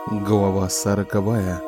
Глава 40.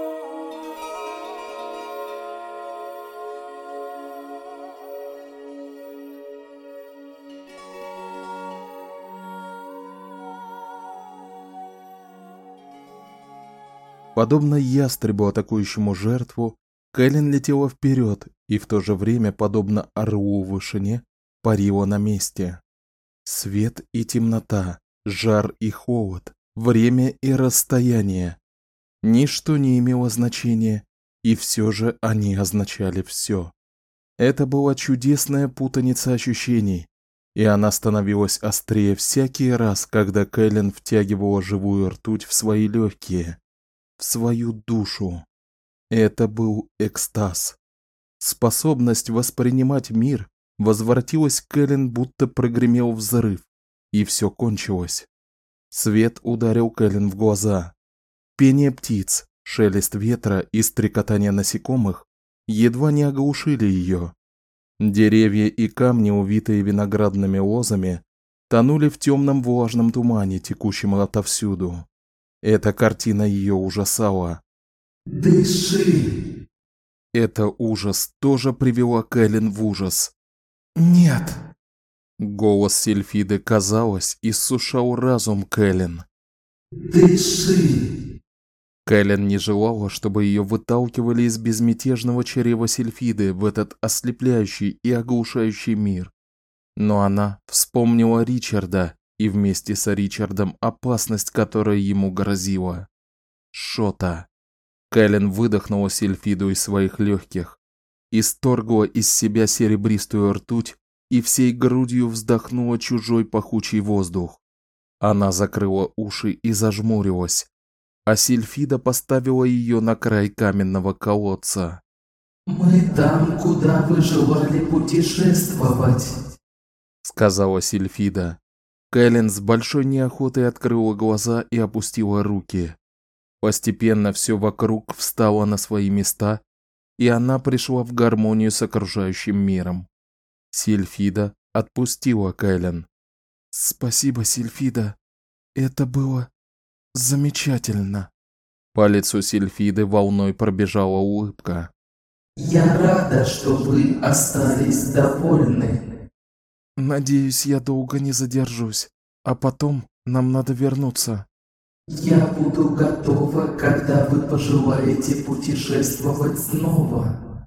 Подобно ястребу, атакующему жертву, Кэлен летела вперед и в то же время, подобно орлу в вышине, парила на месте. Свет и темнота, жар и холод, время и расстояние. Ничто не имело значения, и все же они означали все. Это была чудесная путаница ощущений, и она становилась острее всякий раз, когда Кэлен втягивала живую ртуть в свои легкие, в свою душу. Это был экстаз. Способность воспринимать мир возвратилась к Кэлен, будто прогремел взрыв, и все кончилось. Свет ударил Кэлен в глаза. Пение птиц, шелест ветра и стрекотание насекомых едва не оглушили ее. Деревья и камни, увитые виноградными лозами, тонули в темном влажном тумане, текущем отовсюду. Эта картина ее ужасала. «Дыши!» Это ужас тоже привело Кэлен в ужас. «Нет!» Голос Сильфиды, казалось, иссушал разум Кэлен. «Дыши!» Кэлен не желала, чтобы ее выталкивали из безмятежного чрева Сильфиды в этот ослепляющий и оглушающий мир. Но она вспомнила Ричарда и вместе с Ричардом опасность, которая ему грозила. Шота. Кэлен выдохнула Сильфиду из своих легких, исторгла из себя серебристую ртуть и всей грудью вздохнула чужой пахучий воздух. Она закрыла уши и зажмурилась, а Сильфида поставила ее на край каменного колодца. «Мы там, куда вы желали путешествовать», — сказала Сильфида. Кэлен с большой неохотой открыла глаза и опустила руки. Постепенно все вокруг встало на свои места, и она пришла в гармонию с окружающим миром. Сильфида отпустила Кэлен. «Спасибо, Сильфида. Это было замечательно». По лицу Сильфиды волной пробежала улыбка. «Я рада, что вы остались довольны». «Надеюсь, я долго не задержусь, а потом нам надо вернуться». «Я буду готова, когда вы пожелаете путешествовать снова.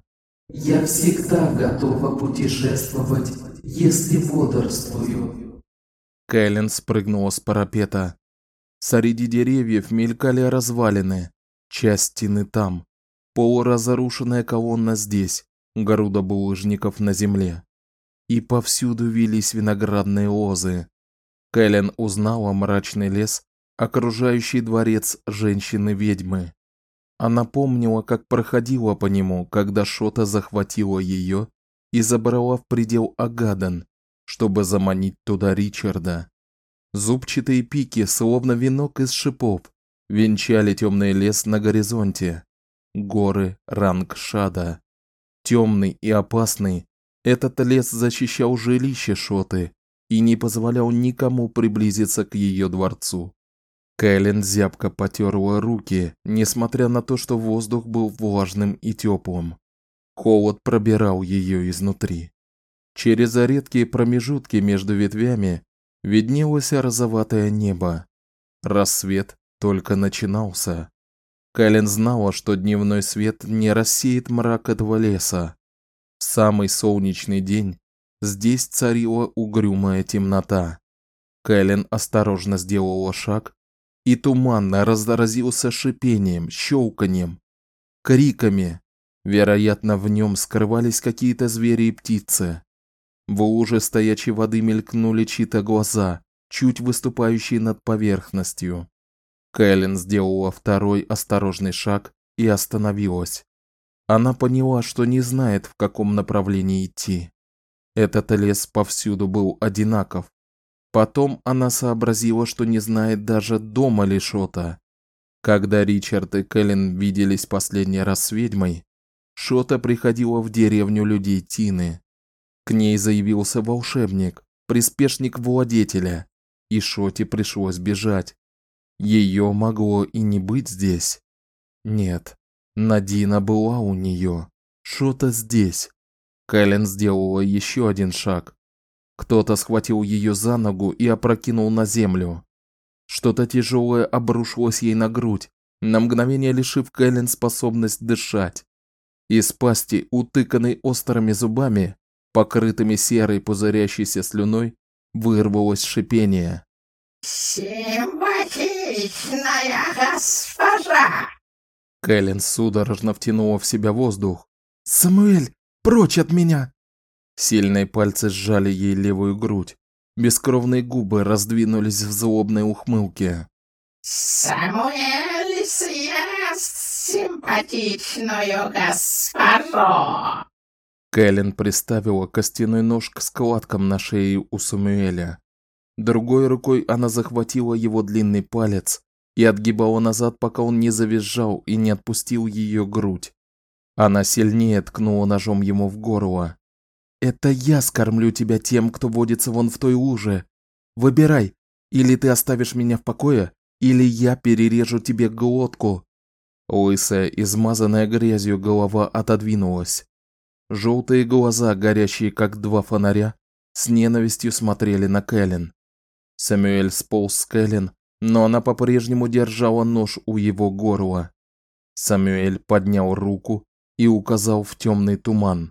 Я всегда готова путешествовать, если бодрствую». Кэлен спрыгнула с парапета. Среди деревьев мелькали развалины, часть стены там, полуразрушенная колонна здесь, груда булыжников на земле. И повсюду вились виноградные лозы. Кэлен узнала мрачный лес, окружающий дворец женщины-ведьмы. Она помнила, как проходила по нему, когда Шота захватила ее и забрала в предел Агадан, чтобы заманить туда Ричарда. Зубчатые пики, словно венок из шипов, венчали темный лес на горизонте. Горы Рангшада. Темный и опасный, этот лес защищал жилище Шоты и не позволял никому приблизиться к ее дворцу. Кэлен зябко потерла руки, несмотря на то, что воздух был влажным и теплым. Холод пробирал ее изнутри. Через редкие промежутки между ветвями виднелось розоватое небо. Рассвет только начинался. Кэлен знала, что дневной свет не рассеет мрак этого леса. В самый солнечный день здесь царила угрюмая темнота. Кэлен осторожно сделала шаг, и туман разразился шипением, щелканьем, криками. Вероятно, в нем скрывались какие-то звери и птицы. В луже стоячей воды мелькнули чьи-то глаза, чуть выступающие над поверхностью. Кэлен сделала второй осторожный шаг и остановилась. Она поняла, что не знает, в каком направлении идти. Этот лес повсюду был одинаков. Потом она сообразила, что не знает даже, дома ли Шота. Когда Ричард и Кэлен виделись последний раз с ведьмой, Шота приходила в деревню людей Тины. К ней заявился волшебник, приспешник владетеля, и Шоте пришлось бежать. Ее могло и не быть здесь. Нет, Надина была у нее. Шота здесь. Кэлен сделала еще один шаг. Кто-то схватил ее за ногу и опрокинул на землю. Что-то тяжелое обрушилось ей на грудь, на мгновение лишив Кэлен способность дышать. Из пасти, утыканной острыми зубами, покрытыми серой пузырящейся слюной, вырвалось шипение. «Симпатичная госпожа!» Кэлен судорожно втянула в себя воздух. «Самуэль, прочь от меня!» Сильные пальцы сжали ей левую грудь. Бескровные губы раздвинулись в злобной ухмылке. «Самуэль съест симпатичную госпожу!» Кэлен приставила костяной нож к складкам на шее у Самуэля. Другой рукой она захватила его длинный палец и отгибала назад, пока он не завизжал и не отпустил ее грудь. Она сильнее ткнула ножом ему в горло. «Это я скормлю тебя тем, кто водится вон в той луже. Выбирай, или ты оставишь меня в покое, или я перережу тебе глотку». Лысая, измазанная грязью голова отодвинулась. Желтые глаза, горящие как два фонаря, с ненавистью смотрели на Кэлен. Самуэль сполз с Кэлен, но она по-прежнему держала нож у его горла. Самуэль поднял руку и указал в темный туман.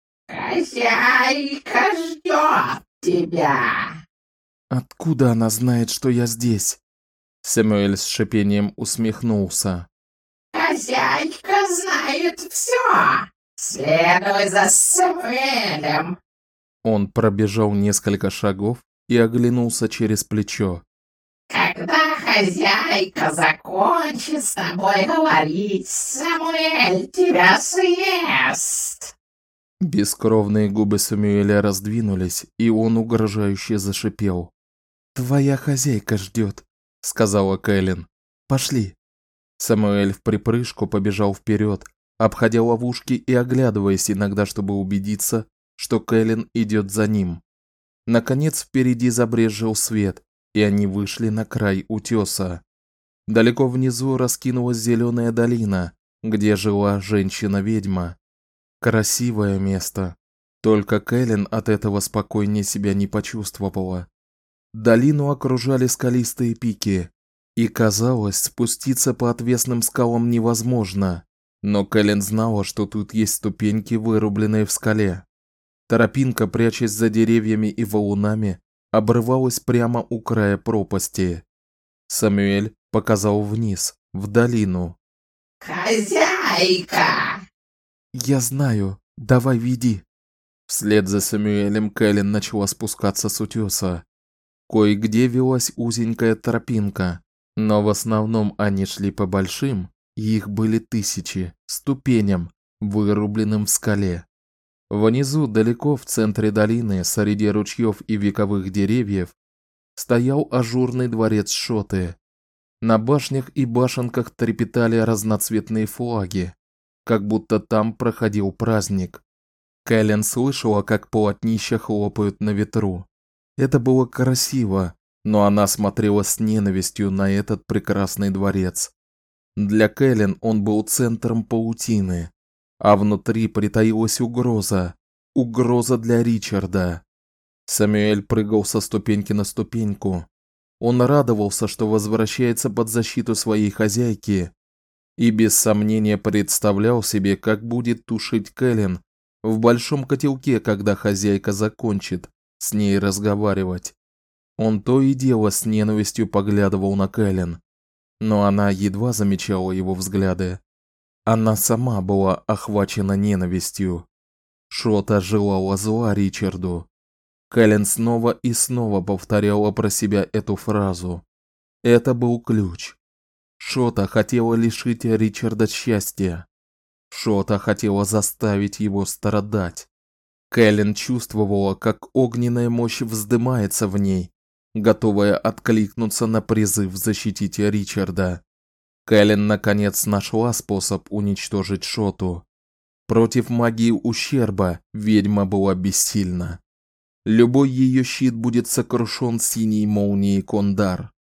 «Хозяйка ждет тебя!» «Откуда она знает, что я здесь?» Самуэль с шипением усмехнулся. «Хозяйка знает все! Следуй за Самуэлем!» Он пробежал несколько шагов и оглянулся через плечо. «Когда хозяйка закончит с тобой говорить, Самуэль тебя съест!» Бескровные губы Самуэля раздвинулись, и он угрожающе зашипел. «Твоя хозяйка ждет», — сказала Кэлен. «Пошли». Самуэль вприпрыжку побежал вперед, обходя ловушки и оглядываясь иногда, чтобы убедиться, что Кэлен идет за ним. Наконец впереди забрезжил свет, и они вышли на край утеса. Далеко внизу раскинулась зеленая долина, где жила женщина-ведьма. Красивое место. Только Кэлен от этого спокойнее себя не почувствовала. Долину окружали скалистые пики, и казалось, спуститься по отвесным скалам невозможно. Но Кэлен знала, что тут есть ступеньки, вырубленные в скале. Тропинка, прячась за деревьями и валунами, обрывалась прямо у края пропасти. Самуэль показал вниз, в долину. «Хозяйка!» «Я знаю, давай веди». Вслед за Самуэлем Кэлен начала спускаться с утеса. Кое-где велась узенькая тропинка, но в основном они шли по большим, и их были тысячи, ступеням, вырубленным в скале. Внизу, далеко в центре долины, среди ручьев и вековых деревьев, стоял ажурный дворец Шоты. На башнях и башенках трепетали разноцветные флаги, как будто там проходил праздник. Кэлен слышала, как полотнища хлопают на ветру. Это было красиво, но она смотрела с ненавистью на этот прекрасный дворец. Для Кэлен он был центром паутины, а внутри притаилась угроза. Угроза для Ричарда. Самуэль прыгал со ступеньки на ступеньку. Он радовался, что возвращается под защиту своей хозяйки, и без сомнения представлял себе, как будет тушить Кэлен в большом котелке, когда хозяйка закончит с ней разговаривать. Он то и дело с ненавистью поглядывал на Кэлен, но она едва замечала его взгляды. Она сама была охвачена ненавистью. Шота желала зла Ричарду. Кэлен снова и снова повторяла про себя эту фразу. Это был ключ. Шота хотела лишить Ричарда счастья. Шота хотела заставить его страдать. Кэлен чувствовала, как огненная мощь вздымается в ней, готовая откликнуться на призыв защитить Ричарда. Кэлен наконец нашла способ уничтожить Шоту. Против магии ущерба ведьма была бессильна. Любой ее щит будет сокрушен синей молнией Кондар.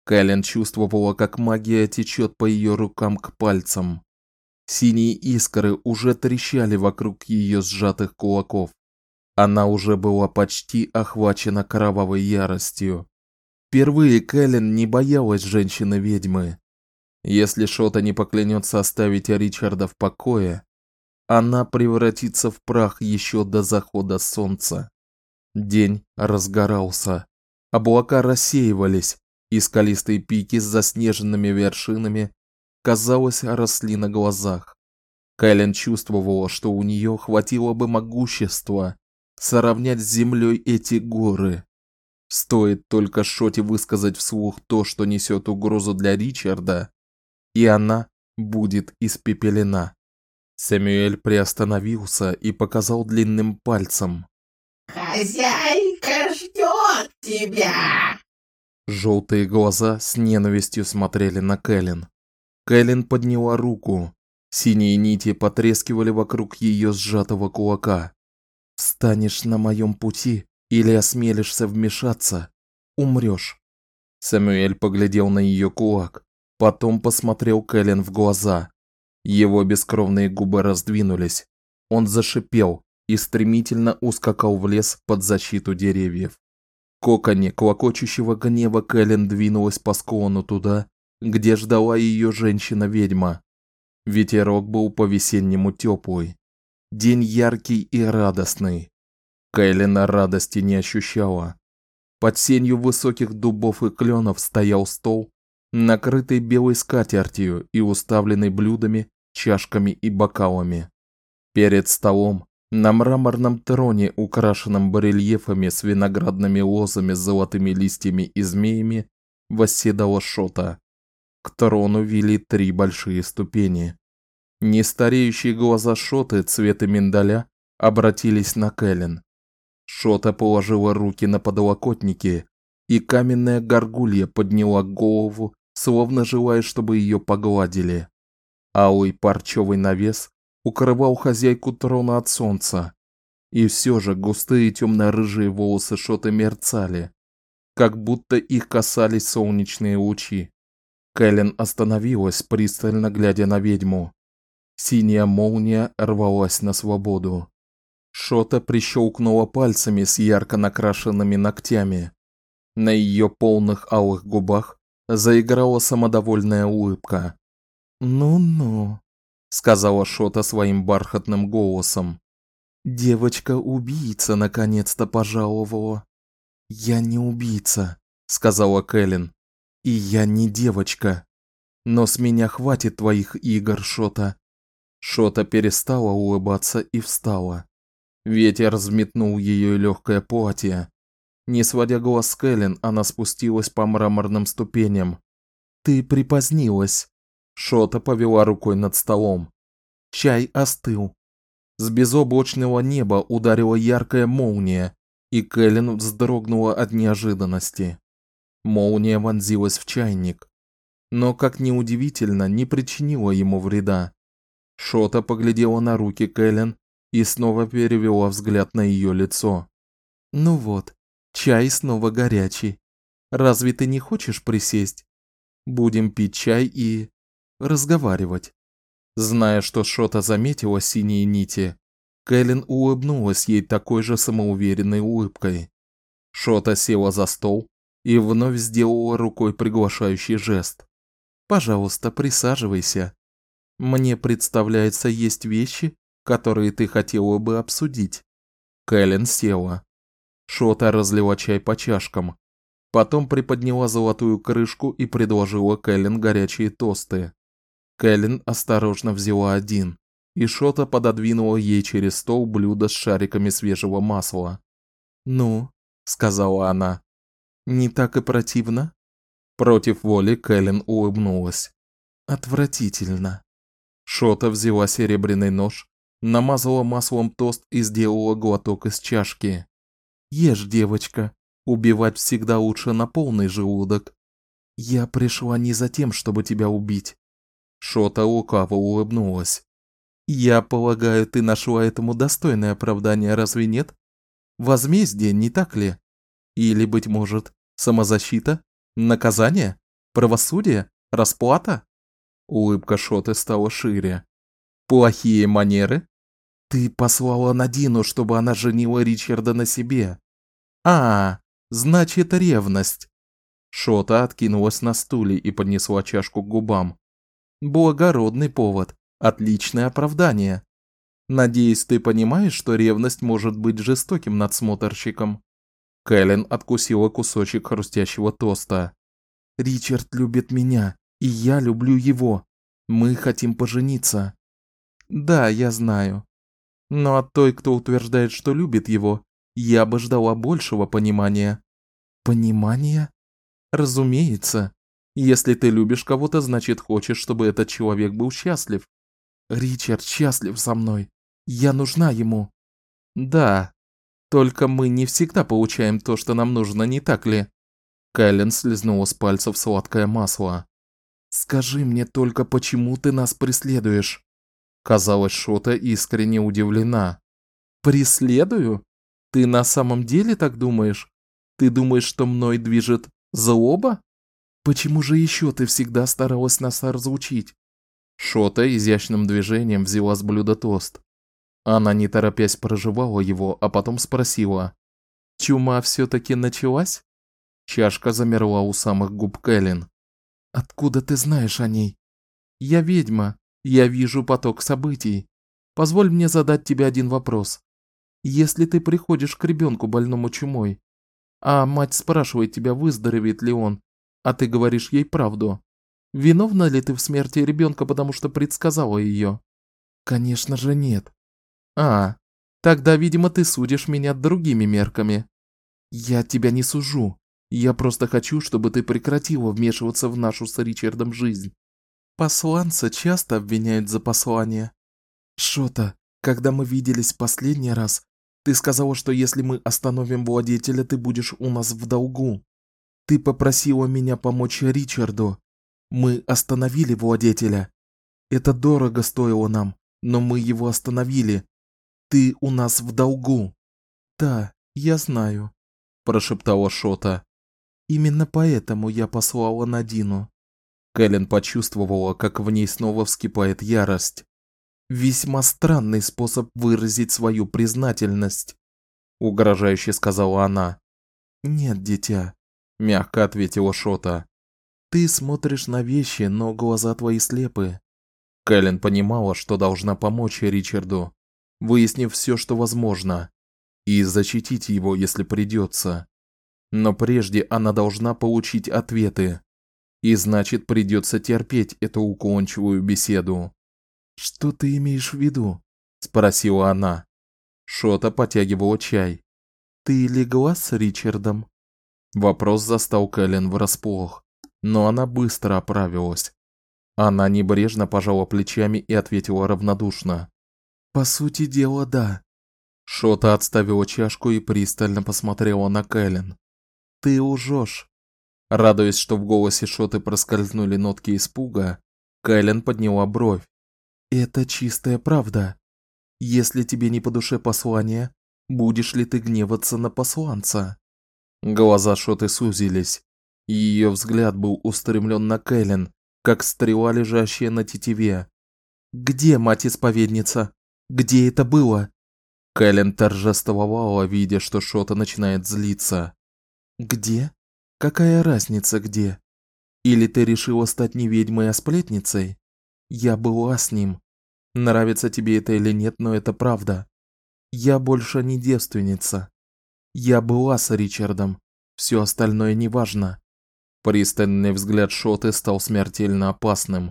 Кэлен чувствовала, как магия течет по ее рукам к пальцам. Синие искры уже трещали вокруг ее сжатых кулаков. Она уже была почти охвачена кровавой яростью. Впервые Кэлен не боялась женщины-ведьмы. Если Шота не поклянется оставить Ричарда в покое, она превратится в прах еще до захода солнца. День разгорался, облака рассеивались, и скалистые пики с заснеженными вершинами, казалось, росли на глазах. Кэлен чувствовала, что у нее хватило бы могущества сравнять с землей эти горы. Стоит только Шоте высказать вслух то, что несет угрозу для Ричарда, и она будет испепелена. Сэмюэль приостановился и показал длинным пальцем. «Хозяйка ждет тебя!» Желтые глаза с ненавистью смотрели на Кэлен. Кэлен подняла руку. Синие нити потрескивали вокруг ее сжатого кулака. «Встанешь на моем пути или осмелишься вмешаться, умрёшь». Сэмюэль поглядел на ее кулак, потом посмотрел Кэлен в глаза. Его бескровные губы раздвинулись. Он зашипел и стремительно ускакал в лес под защиту деревьев. В коконе клокочущего гнева Кэлен двинулась по склону туда, где ждала ее женщина-ведьма. Ветерок был по-весеннему теплый. День яркий и радостный. Кэлен радости не ощущала. Под сенью высоких дубов и кленов стоял стол, накрытый белой скатертью и уставленный блюдами, чашками и бокалами. Перед столом на мраморном троне, украшенном барельефами с виноградными лозами с золотыми листьями и змеями, восседала Шота. К трону вели 3 большие ступени. Нестареющие глаза Шоты цвета миндаля обратились на Кэлен. Шота положила руки на подлокотники, и каменная горгулья подняла голову, словно желая, чтобы ее погладили. Алый парчевый навес укрывал хозяйку трона от солнца, и все же густые темно-рыжие волосы Шоты мерцали, как будто их касались солнечные лучи. Кэлен остановилась, пристально глядя на ведьму. Синяя молния рвалась на свободу. Шота прищелкнула пальцами с ярко накрашенными ногтями. На ее полных алых губах заиграла самодовольная улыбка. «Ну-ну», — сказала Шота своим бархатным голосом. «Девочка-убийца наконец-то пожаловала». «Я не убийца», — сказала Кэлен. «И я не девочка. Но с меня хватит твоих игр, Шота». Шота перестала улыбаться и встала. Ветер взметнул ее легкое платье. Не сводя глаз с Кэлен, она спустилась по мраморным ступеням. «Ты припозднилась». Шота повела рукой над столом. «Чай остыл». С безоблачного неба ударила яркая молния, и Кэлен вздрогнула от неожиданности. Молния вонзилась в чайник, но, как ни удивительно, не причинила ему вреда. Шота поглядела на руки Кэлен и снова перевела взгляд на ее лицо. «Ну вот, чай снова горячий. Разве ты не хочешь присесть? Будем пить чай и разговаривать». Зная, что Шота заметила синие нити, Кэлен улыбнулась ей такой же самоуверенной улыбкой. Шота села за стол и вновь сделала рукой приглашающий жест. «Пожалуйста, присаживайся. Мне представляется, есть вещи, которые ты хотела бы обсудить». Кэлен села. Шота разлила чай по чашкам. Потом приподняла золотую крышку и предложила Кэлен горячие тосты. Кэлен осторожно взяла один, и Шота пододвинула ей через стол блюдо с шариками свежего масла. «Ну», — сказала она, — «не так и противно?» Против воли Кэлен улыбнулась. «Отвратительно». Шота взяла серебряный нож, намазала маслом тост и сделала глоток из чашки. «Ешь, девочка, убивать всегда лучше на полный желудок. Я пришла не за тем, чтобы тебя убить». Шота лукаво улыбнулась. «Я полагаю, ты нашла этому достойное оправдание, разве нет? Возмездие, не так ли? Или, быть может, самозащита? Наказание? Правосудие? Расплата? Улыбка Шоты стала шире. Плохие манеры? Ты послала Надину, чтобы она женила Ричарда на себе. Значит, ревность. Шота откинулась на стуле и поднесла чашку к губам. Благородный повод, отличное оправдание. Надеюсь, ты понимаешь, что ревность может быть жестоким надсмотрщиком. Кэлен откусила кусочек хрустящего тоста. Ричард любит меня, и я люблю его. Мы хотим пожениться. Да, я знаю. Но от той, кто утверждает, что любит его, я бы ждала большего понимания. Понимания? Разумеется. Если ты любишь кого-то, значит хочешь, чтобы этот человек был счастлив. Ричард счастлив со мной. Я нужна ему. Да. Только мы не всегда получаем то, что нам нужно, не так ли? Кэлен слизнула с пальцев сладкое масло. Скажи мне только, почему ты нас преследуешь? Казалось, Шота искренне удивлена. Преследую? Ты на самом деле так думаешь? Ты думаешь, что мной движет злоба? Почему же еще ты всегда старалась нас разлучить? Шота изящным движением взяла с блюда тост. Она не торопясь прожевала его, а потом спросила: "Чума все-таки началась?" Чашка замерла у самых губ Кэлен. "Откуда ты знаешь о ней?" "Я ведьма. Я вижу поток событий. Позволь мне задать тебе один вопрос. Если ты приходишь к ребенку больному чумой, а мать спрашивает тебя, выздоровеет ли он, а ты говоришь ей правду, виновна ли ты в смерти ребенка, потому что предсказала ее?" "Конечно же нет." Тогда, видимо, ты судишь меня другими мерками. Я тебя не сужу. Я просто хочу, чтобы ты прекратила вмешиваться в нашу с Ричардом жизнь. Посланца часто обвиняют за послание. Шота, когда мы виделись в последний раз, ты сказала, что если мы остановим владетеля, ты будешь у нас в долгу. Ты попросила меня помочь Ричарду. Мы остановили владетеля. Это дорого стоило нам, но мы его остановили. Ты у нас в долгу. Да, я знаю, прошептала Шота. Именно поэтому я послала Надину. Кэлен почувствовала, как в ней снова вскипает ярость. Весьма странный способ выразить свою признательность, угрожающе сказала она. Нет, дитя, мягко ответила Шота. Ты смотришь на вещи, но глаза твои слепы. Кэлен понимала, что должна помочь Ричарду, выяснив все, что возможно, и защитить его, если придется. Но прежде она должна получить ответы. И значит, придется терпеть эту уклончивую беседу. Что ты имеешь в виду? Спросила она. Шота потягивала чай. Ты легла с Ричардом? Вопрос застал Кэлен врасплох, но она быстро оправилась. Она небрежно пожала плечами и ответила равнодушно: "По сути дела, да". Шота отставила чашку и пристально посмотрела на Кэлен. "Ты лжешь". Радуясь, что в голосе Шоты проскользнули нотки испуга, Кэлен подняла бровь. "Это чистая правда. Если тебе не по душе послание, будешь ли ты гневаться на посланца?" Глаза Шоты сузились, и её взгляд был устремлен на Кэлен, как стрела, лежащая на тетиве. "Где мать-исповедница? Где это было?" Кэлен торжествовала, видя, что Шота начинает злиться. "Где? Какая разница где? Или ты решила стать не ведьмой, а сплетницей? Я была с ним. Нравится тебе это или нет, но это правда. Я больше не девственница. Я была с Ричардом. Все остальное неважно". Пристальный взгляд Шоты стал смертельно опасным.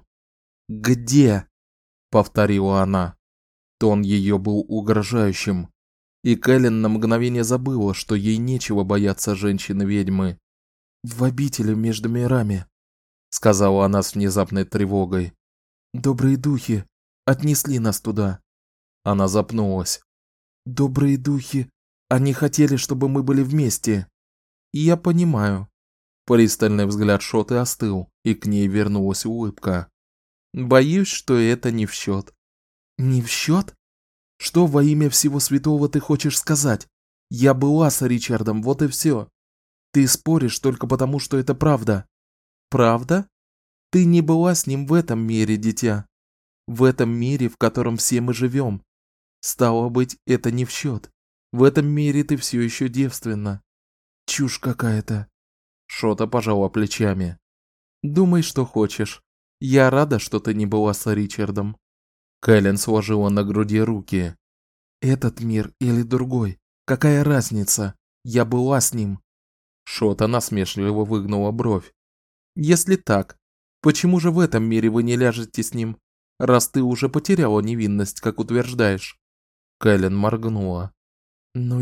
"Где?" повторила она. Тон её был угрожающим, и Кэлен на мгновение забыла, что ей нечего бояться женщины-ведьмы. "В обители между мирами", сказала она с внезапной тревогой. "Добрые духи отнесли нас туда". Она запнулась. "Добрые духи, они хотели, чтобы мы были вместе". "Я понимаю". Пристальный взгляд Шоты остыл, и к ней вернулась улыбка. "Боюсь, что это не в счет". "Не в счет? Что во имя всего святого ты хочешь сказать? Я была с Ричардом, вот и все. Ты споришь только потому, что это правда. Правда? Ты не была с ним в этом мире, дитя. В этом мире, в котором все мы живем. Стало быть, это не в счет. В этом мире ты все еще девственна. Чушь какая-то. Шота пожала плечами. Думай, что хочешь. Я рада, что ты не была с Ричардом. Кэлен сложила на груди руки. Этот мир или другой? Какая разница? Я была с ним. Шота насмешливо выгнула бровь. Если так, почему же в этом мире вы не ляжете с ним, раз ты уже потеряла невинность, как утверждаешь? Кэлен моргнула. Но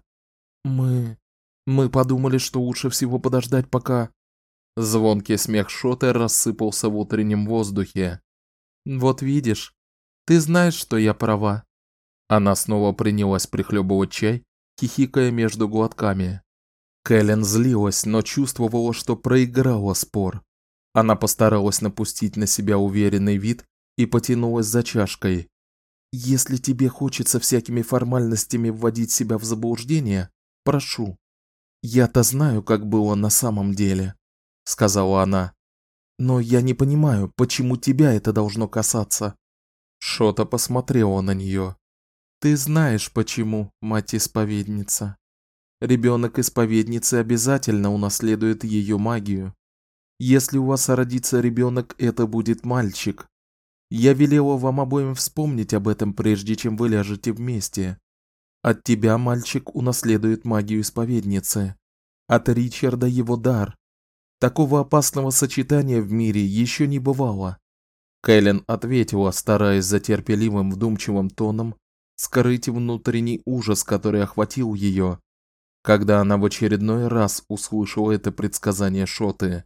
мы подумали, что лучше всего подождать, пока... Звонкий смех Шоты рассыпался в утреннем воздухе. Вот видишь, ты знаешь, что я права. Она снова принялась прихлебывать чай, хихикая между глотками. Кэлен злилась, но чувствовала, что проиграла спор. Она постаралась напустить на себя уверенный вид и потянулась за чашкой. Если тебе хочется всякими формальностями вводить себя в заблуждение, прошу. Я-то знаю, как было на самом деле, сказала она. Но я не понимаю, почему тебя это должно касаться. Шота посмотрела на нее. Ты знаешь почему, мать-исповедница. Ребенок исповедницы обязательно унаследует ее магию. Если у вас родится ребенок, это будет мальчик. Я велела вам обоим вспомнить об этом, прежде чем вы ляжете вместе. От тебя мальчик унаследует магию исповедницы. От Ричарда его дар. Такого опасного сочетания в мире еще не бывало. Кэлен ответила, стараясь за терпеливым, вдумчивым тоном скрыть внутренний ужас, который охватил ее, когда она в очередной раз услышала это предсказание Шоты.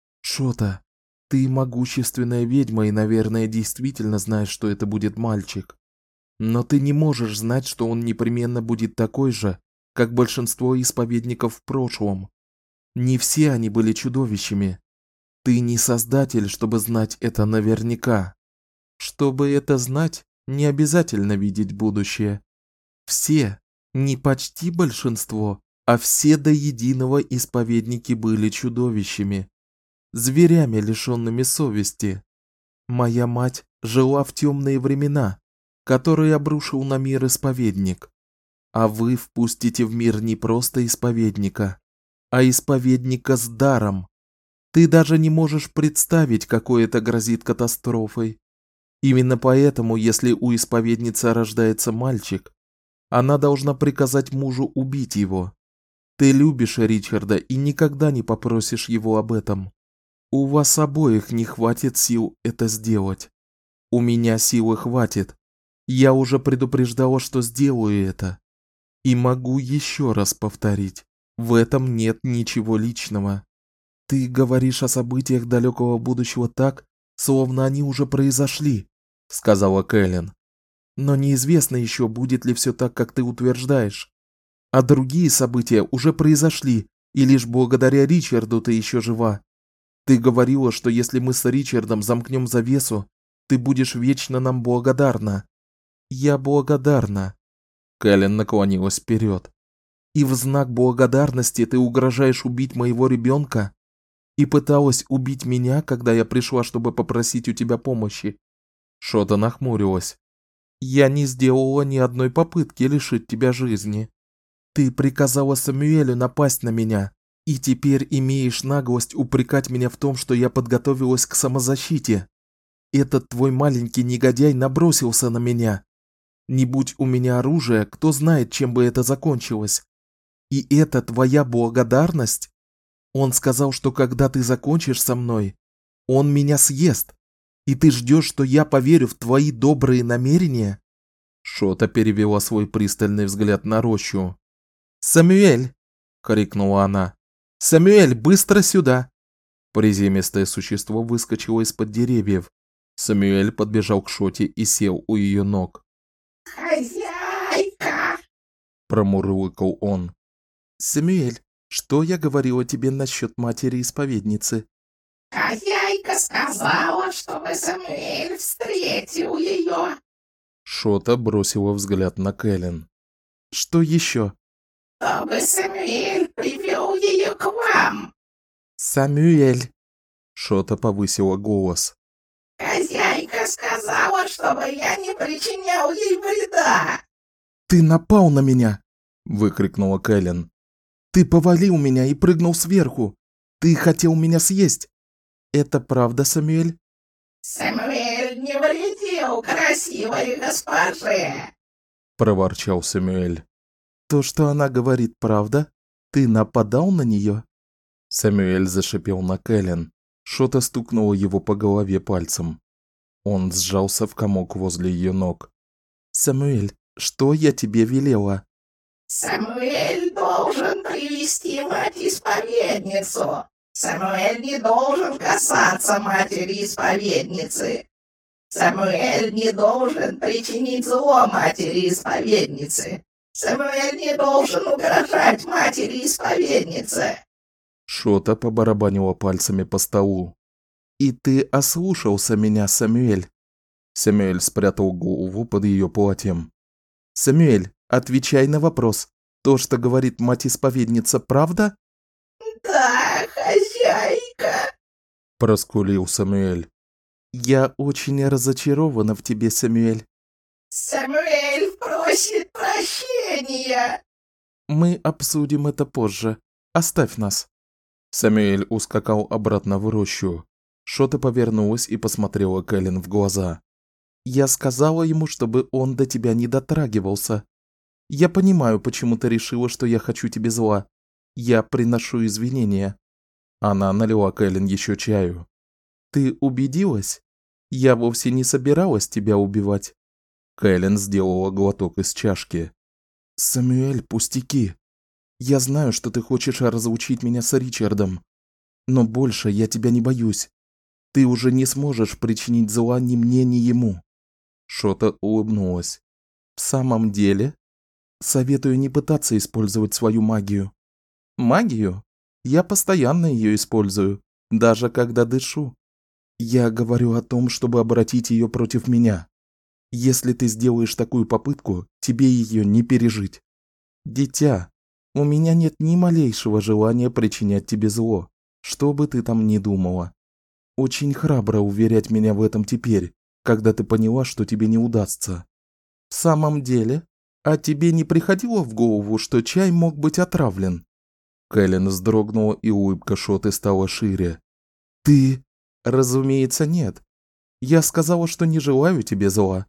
Шота, ты могущественная ведьма и, наверное, действительно знаешь, что это будет мальчик. Но ты не можешь знать, что он непременно будет такой же, как большинство исповедников в прошлом. Не все они были чудовищами. Ты не создатель, чтобы знать это наверняка. Чтобы это знать, не обязательно видеть будущее. Все, не почти большинство, а все до единого исповедники были чудовищами. Зверями, лишёнными совести. Моя мать жила в темные времена, которые обрушил на мир исповедник. А вы впустите в мир не просто исповедника, а исповедника с даром. Ты даже не можешь представить, какой это грозит катастрофой. Именно поэтому, если у исповедницы рождается мальчик, она должна приказать мужу убить его. Ты любишь Ричарда и никогда не попросишь его об этом. У вас обоих не хватит сил это сделать. У меня силы хватит. Я уже предупреждала, что сделаю это. И могу еще раз повторить. В этом нет ничего личного. Ты говоришь о событиях далекого будущего так, словно они уже произошли, сказала Кэлен. Но неизвестно еще, будет ли все так, как ты утверждаешь. А другие события уже произошли, и лишь благодаря Ричарду ты еще жива. Ты говорила, что если мы с Ричардом замкнем завесу, ты будешь вечно нам благодарна. Я благодарна. Кэлен наклонилась вперед. И в знак благодарности ты угрожаешь убить моего ребенка? И пыталась убить меня, когда я пришла, чтобы попросить у тебя помощи? Шота нахмурилась. Я не сделала ни одной попытки лишить тебя жизни. Ты приказала Самуэлю напасть на меня, и теперь имеешь наглость упрекать меня в том, что я подготовилась к самозащите. Этот твой маленький негодяй набросился на меня. Не будь у меня оружия, кто знает, чем бы это закончилось. И это твоя благодарность? Он сказал, что когда ты закончишь со мной, он меня съест. И ты ждешь, что я поверю в твои добрые намерения? Шота перевела свой пристальный взгляд на рощу. «Самуэль!» — крикнула она. «Самуэль, быстро сюда!» Приземистое существо выскочило из-под деревьев. Самуэль подбежал к Шоте и сел у ее ног. «Хозяйка!» — промурлыкал он. «Самуэль, что я говорила тебе насчет матери-исповедницы?» «Хозяйка сказала, чтобы Самуэль встретил ее». Шота бросила взгляд на Кэлен. «Что еще?» «Чтобы Самуэль привел ее к вам». «Самуэль!» Шота повысила голос. Хозяйка сказала, чтобы я не причинял ей вреда. «Ты напал на меня!» – выкрикнула Кэлен. «Ты повалил меня и прыгнул сверху! Ты хотел меня съесть! Это правда, Самуэль?» Самуэль не вредил красивой госпоже!» – проворчал Самуэль. «То, что она говорит, правда? Ты нападал на нее?» Самуэль зашипел на Кэлен. Шота стукнула его по голове пальцем. Он сжался в комок возле ее ног. «Самуэль, что я тебе велела?» «Самуэль должен привести мать-исповедницу! Самуэль не должен касаться матери-исповедницы! Самуэль не должен причинить зло матери-исповеднице! Самуэль не должен угрожать матери-исповеднице!» Шота побарабанила пальцами по столу. «И ты ослушался меня, Самуэль!» Самуэль спрятал голову под ее платьем. «Самуэль, отвечай на вопрос. То, что говорит мать-исповедница, правда?» «Да, хозяйка!» – проскулил Самуэль. «Я очень разочарована в тебе, Самуэль». «Самуэль просит прощения!» «Мы обсудим это позже. Оставь нас». Самуэль ускакал обратно в рощу. Шота повернулась и посмотрела Кэлен в глаза. «Я сказала ему, чтобы он до тебя не дотрагивался. Я понимаю, почему ты решила, что я хочу тебе зла. Я приношу извинения». Она налила Кэлен еще чаю. «Ты убедилась? Я вовсе не собиралась тебя убивать». Кэлен сделала глоток из чашки. «Самуэль, пустяки. Я знаю, что ты хочешь разлучить меня с Ричардом. Но больше я тебя не боюсь. Ты уже не сможешь причинить зла ни мне, ни ему». Шота улыбнулась. «В самом деле? Советую не пытаться использовать свою магию». «Магию? Я постоянно ее использую, даже когда дышу. Я говорю о том, чтобы обратить ее против меня. Если ты сделаешь такую попытку, тебе ее не пережить. Дитя, у меня нет ни малейшего желания причинять тебе зло, что бы ты там ни думала. Очень храбро уверять меня в этом теперь, когда ты поняла, что тебе не удастся. В самом деле, а тебе не приходило в голову, что чай мог быть отравлен?» Кэлен вздрогнула, и улыбка Шоты стала шире. «Ты...» «Разумеется, нет. Я сказала, что не желаю тебе зла.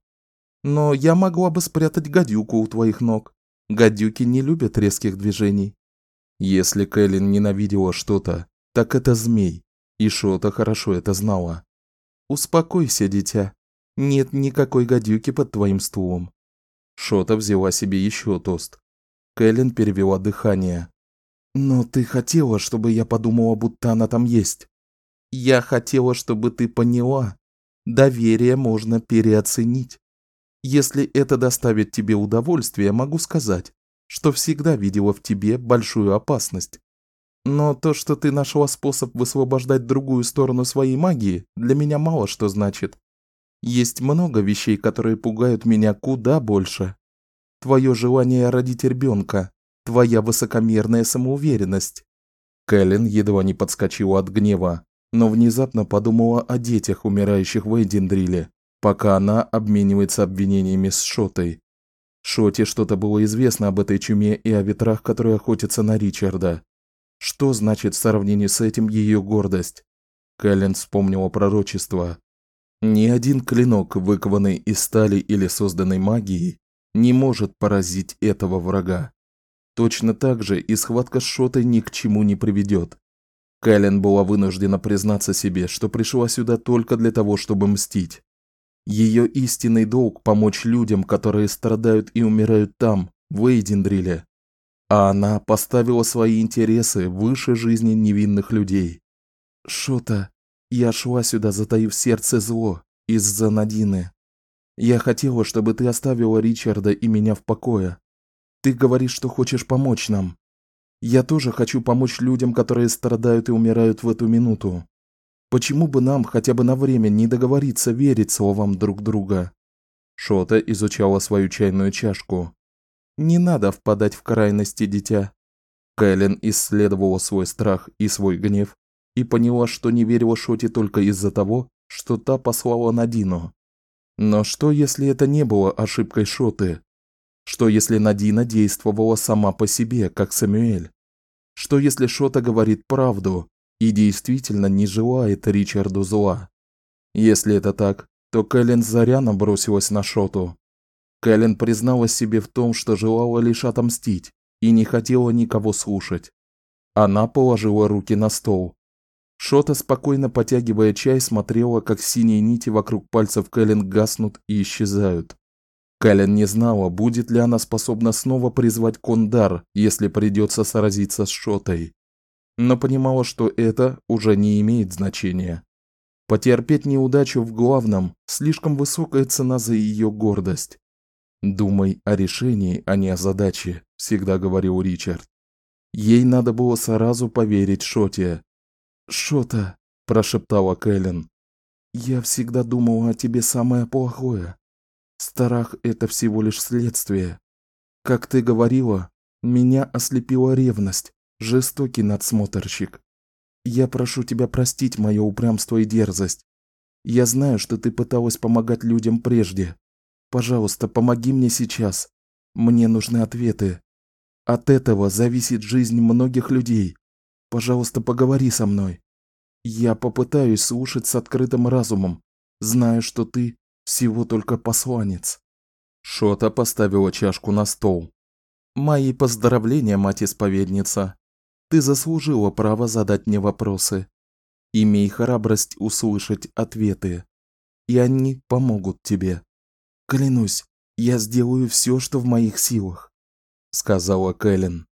Но я могла бы спрятать гадюку у твоих ног. Гадюки не любят резких движений». Если Кэлен ненавидела что-то, так это змей, и Шота хорошо это знала. «Успокойся, дитя. Нет никакой гадюки под твоим стулом». Шота взяла себе еще тост. Кэлен перевела дыхание. «Но ты хотела, чтобы я подумала, будто она там есть. Я хотела, чтобы ты поняла. Доверие можно переоценить. Если это доставит тебе удовольствие, могу сказать, что всегда видела в тебе большую опасность. Но то, что ты нашла способ высвобождать другую сторону своей магии, для меня мало что значит. Есть много вещей, которые пугают меня куда больше. Твое желание родить ребенка, твоя высокомерная самоуверенность». Кэлен едва не подскочила от гнева, но внезапно подумала о детях, умирающих в Эйдендриле, пока она обменивается обвинениями с Шотой. Шоте что-то было известно об этой чуме и о ветрах, которые охотятся на Ричарда. Что значит в сравнении с этим ее гордость? Кэлен вспомнила пророчество. Ни один клинок, выкованный из стали или созданной магией, не может поразить этого врага. Точно так же и схватка с Шотой ни к чему не приведет. Кэлен была вынуждена признаться себе, что пришла сюда только для того, чтобы мстить. Ее истинный долг – помочь людям, которые страдают и умирают там, в Эйдендриле. А она поставила свои интересы выше жизни невинных людей. «Шота, я шла сюда, затаив в сердце зло, из-за Надины. Я хотела, чтобы ты оставила Ричарда и меня в покое. Ты говоришь, что хочешь помочь нам. Я тоже хочу помочь людям, которые страдают и умирают в эту минуту. Почему бы нам хотя бы на время не договориться верить словам друг друга?» Шота изучала свою чайную чашку. «Не надо впадать в крайности, дитя». Кэлен исследовала свой страх и свой гнев и поняла, что не верила Шоте только из-за того, что та послала Надину. Но что, если это не было ошибкой Шоты? Что, если Надина действовала сама по себе, как Самюэль? Что, если Шота говорит правду и действительно не желает Ричарду зла? Если это так, то Кэлен зря набросилась на Шоту. Кэлен призналась себе в том, что желала лишь отомстить и не хотела никого слушать. Она положила руки на стол. Шота, спокойно потягивая чай, смотрела, как синие нити вокруг пальцев Кэлен гаснут и исчезают. Кэлен не знала, будет ли она способна снова призвать Кондар, если придется сразиться с Шотой. Но понимала, что это уже не имеет значения. Потерпеть неудачу в главном – слишком высокая цена за ее гордость. «Думай о решении, а не о задаче», – всегда говорил Ричард. Ей надо было сразу поверить Шоте. «Шота», – прошептала Кэлен, – «я всегда думала о тебе самое плохое. Страх – это всего лишь следствие. Как ты говорила, меня ослепила ревность, жестокий надсмотрщик. Я прошу тебя простить мое упрямство и дерзость. Я знаю, что ты пыталась помогать людям прежде. Пожалуйста, помоги мне сейчас. Мне нужны ответы. От этого зависит жизнь многих людей. Пожалуйста, поговори со мной. Я попытаюсь слушать с открытым разумом, зная, что ты всего только посланец». Шота поставила чашку на стол. «Мои поздравления, мать-исповедница. Ты заслужила право задать мне вопросы. Имей храбрость услышать ответы, и они помогут тебе. Клянусь, я сделаю все, что в моих силах», — сказала Кэлен.